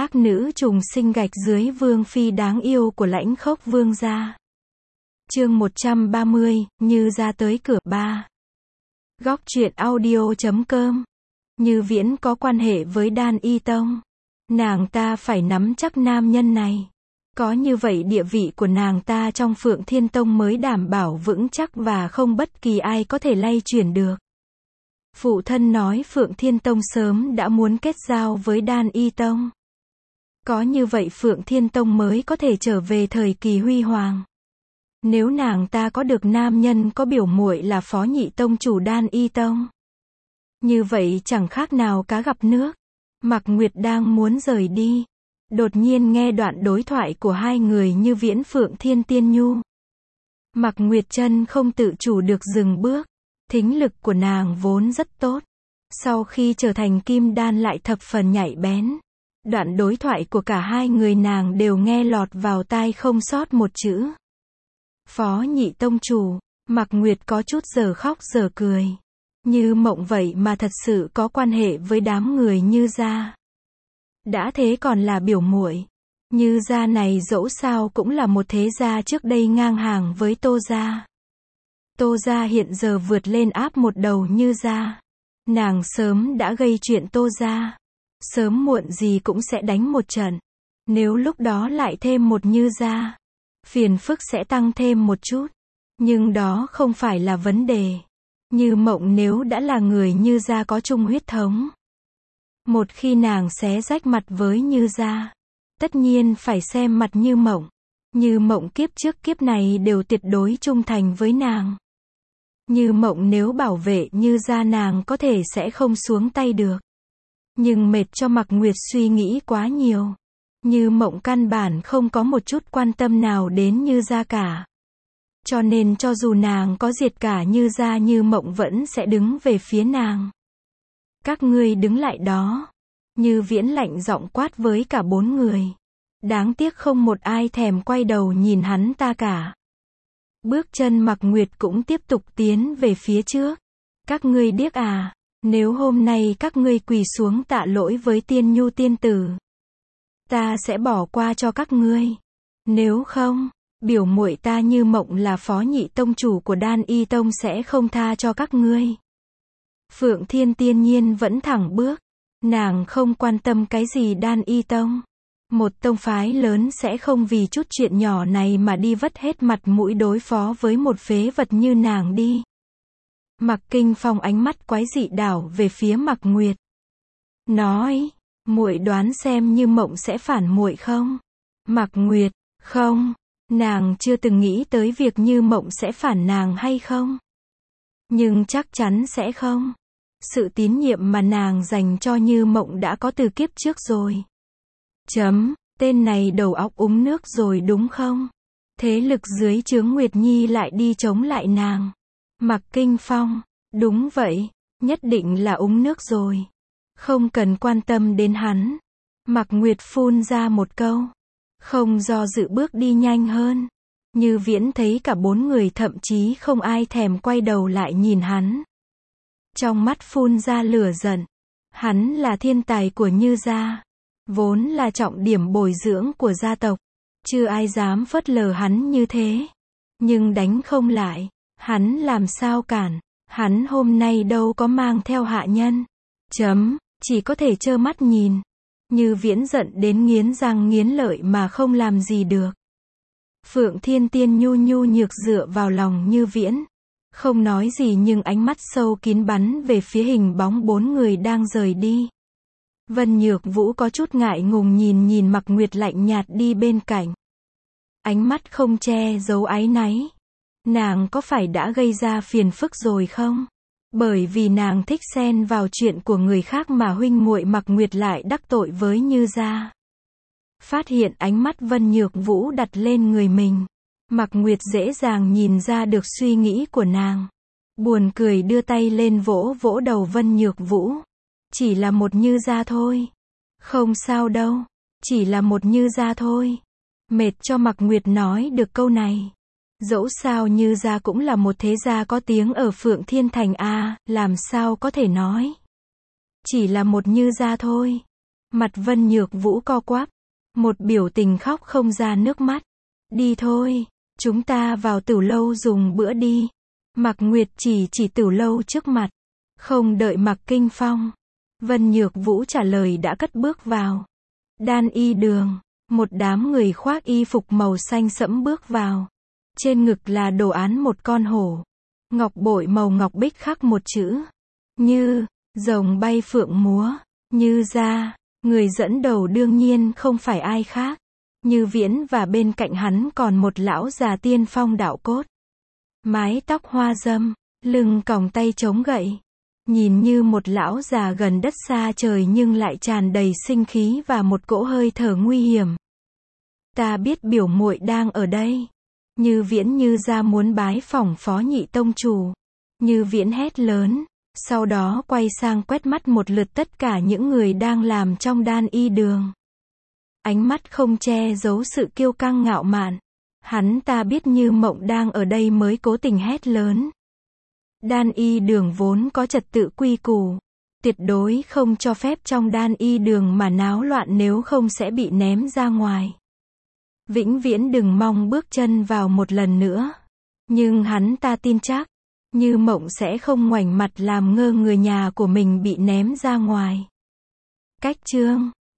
Các nữ trùng sinh gạch dưới vương phi đáng yêu của Lãnh Khốc Vương gia. Chương 130, Như Gia tới cửa 3. Góc truyện audio.com. Như Viễn có quan hệ với Đan Y Tông. Nàng ta phải nắm chắc nam nhân này. Có như vậy địa vị của nàng ta trong Phượng Thiên Tông mới đảm bảo vững chắc và không bất kỳ ai có thể lay chuyển được. Phụ thân nói Phượng Thiên Tông sớm đã muốn kết giao với Đan Y Tông. Có như vậy Phượng Thiên Tông mới có thể trở về thời kỳ huy hoàng. Nếu nàng ta có được nam nhân có biểu muội là phó nhị tông chủ Đan Y Tông, như vậy chẳng khác nào cá gặp nước. Mạc Nguyệt đang muốn rời đi, đột nhiên nghe đoạn đối thoại của hai người Như Viễn Phượng Thiên Tiên Nhu. Mạc Nguyệt chân không tự chủ được dừng bước. Thính lực của nàng vốn rất tốt, sau khi trở thành kim đan lại thập phần nhạy bén. Đoạn đối thoại của cả hai người nàng đều nghe lọt vào tai không sót một chữ. Phó nhị tông chủ, Mạc Nguyệt có chút giờ khóc giờ cười. Như mộng vậy mà thật sự có quan hệ với đám người Như gia. Đã thế còn là biểu muội. Như gia này dẫu sao cũng là một thế gia trước đây ngang hàng với Tô gia. Tô gia hiện giờ vượt lên áp một đầu Như gia. Nàng sớm đã gây chuyện Tô gia. Sớm muộn gì cũng sẽ đánh một trận. Nếu lúc đó lại thêm một Như gia, phiền phức sẽ tăng thêm một chút. Nhưng đó không phải là vấn đề. Như mộng nếu đã là người Như gia có chung huyết thống, một khi nàng xé rách mặt với Như gia, tất nhiên phải xem mặt Như mộng. Như mộng kiếp trước kiếp này đều tuyệt đối trung thành với nàng. Như mộng nếu bảo vệ Như gia nàng có thể sẽ không xuống tay được. Nhưng mệt cho Mạc Nguyệt suy nghĩ quá nhiều. Như mộng căn bản không có một chút quan tâm nào đến Như gia cả. Cho nên cho dù nàng có diệt cả Như gia Như mộng vẫn sẽ đứng về phía nàng. Các ngươi đứng lại đó. Như Viễn lạnh giọng quát với cả bốn người. Đáng tiếc không một ai thèm quay đầu nhìn hắn ta cả. Bước chân Mạc Nguyệt cũng tiếp tục tiến về phía trước. Các ngươi điếc à? Nếu hôm nay các ngươi quỳ xuống tạ lỗi với Tiên Nhu tiên tử, ta sẽ bỏ qua cho các ngươi. Nếu không, biểu muội ta Như mộng là phó nhị tông chủ của Đan Y Tông sẽ không tha cho các ngươi. Phượng Thiên Tiên Nhiên vẫn thẳng bước. Nàng không quan tâm cái gì Đan Y Tông. Một tông phái lớn sẽ không vì chút chuyện nhỏ này mà đi vất hết mặt mũi đối phó với một phế vật như nàng đi. Mạc Kinh Phong ánh mắt quái dị đảo về phía Mạc Nguyệt. Nói, muội đoán xem Như mộng sẽ phản muội không? Mạc Nguyệt, không, nàng chưa từng nghĩ tới việc Như mộng sẽ phản nàng hay không. Nhưng chắc chắn sẽ không. Sự tín nhiệm mà nàng dành cho Như mộng đã có từ kiếp trước rồi. Tên này đầu óc uống nước rồi đúng không? Thế lực dưới trướng Nguyệt Nhi lại đi chống lại nàng. Mạc Kinh Phong, đúng vậy, nhất định là uống nước rồi. Không cần quan tâm đến hắn. Mạc Nguyệt phun ra một câu. Không do dự bước đi nhanh hơn. Như Viễn thấy cả bốn người thậm chí không ai thèm quay đầu lại nhìn hắn. Trong mắt phun ra lửa giận. Hắn là thiên tài của Như gia. Vốn là trọng điểm bồi dưỡng của gia tộc. Chưa ai dám phớt lờ hắn như thế. Nhưng đánh không lại. Hắn làm sao cản. Hắn hôm nay đâu có mang theo hạ nhân. Chỉ có thể trơ mắt nhìn. Như Viễn giận đến nghiến răng nghiến lợi mà không làm gì được. Phượng Thiên Tiên Nhu nhu nhược dựa vào lòng Như Viễn. Không nói gì nhưng ánh mắt sâu kín bắn về phía hình bóng bốn người đang rời đi. Vân Nhược Vũ có chút ngại ngùng nhìn Mạc Nguyệt lạnh nhạt đi bên cạnh. Ánh mắt không che giấu áy náy. Nàng có phải đã gây ra phiền phức rồi không? Bởi vì nàng thích xen vào chuyện của người khác mà huynh muội Mạc Nguyệt lại đắc tội với Như gia. Phát hiện ánh mắt Vân Nhược Vũ đặt lên người mình. Mạc Nguyệt dễ dàng nhìn ra được suy nghĩ của nàng. Buồn cười đưa tay lên vỗ vỗ đầu Vân Nhược Vũ. Chỉ là một Như gia thôi. Không sao đâu. Chỉ là một Như gia thôi. Mệt cho Mạc Nguyệt nói được câu này. Dẫu sao Như gia cũng là một thế gia có tiếng ở Phượng Thiên Thành a, làm sao có thể nói. Chỉ là một Như gia thôi. Mặt Vân Nhược Vũ co quắp, một biểu tình khóc không ra nước mắt. Đi thôi, chúng ta vào tửu lâu dùng bữa đi. Mạc Nguyệt chỉ tửu lâu trước mặt. Không đợi Mạc Kinh Phong, Vân Nhược Vũ trả lời đã cất bước vào. Đan y đường, một đám người khoác y phục màu xanh sẫm bước vào. Trên ngực là đồ án một con hổ. Ngọc bội màu ngọc bích khắc một chữ Như, rồng bay phượng múa, Như ra. Người dẫn đầu đương nhiên không phải ai khác. Như Viễn, và bên cạnh hắn còn một lão già tiên phong đạo cốt. Mái tóc hoa dâm, lưng còng tay chống gậy. Nhìn như một lão già gần đất xa trời nhưng lại tràn đầy sinh khí và một cỗ hơi thở nguy hiểm. Ta biết biểu muội đang ở đây. Như Viễn Như ra muốn bái phỏng phó nhị tông chủ. Như Viễn hét lớn, sau đó quay sang quét mắt một lượt tất cả những người đang làm trong đan y đường. Ánh mắt không che giấu sự kiêu căng ngạo mạn. Hắn ta biết Như Mộng đang ở đây mới cố tình hét lớn. Đan y đường vốn có trật tự quy củ. Tuyệt đối không cho phép trong đan y đường mà náo loạn, nếu không sẽ bị ném ra ngoài. Vĩnh viễn đừng mong bước chân vào một lần nữa. Nhưng hắn ta tin chắc, Như Mộng sẽ không ngoảnh mặt làm ngơ người nhà của mình bị ném ra ngoài. Cách chương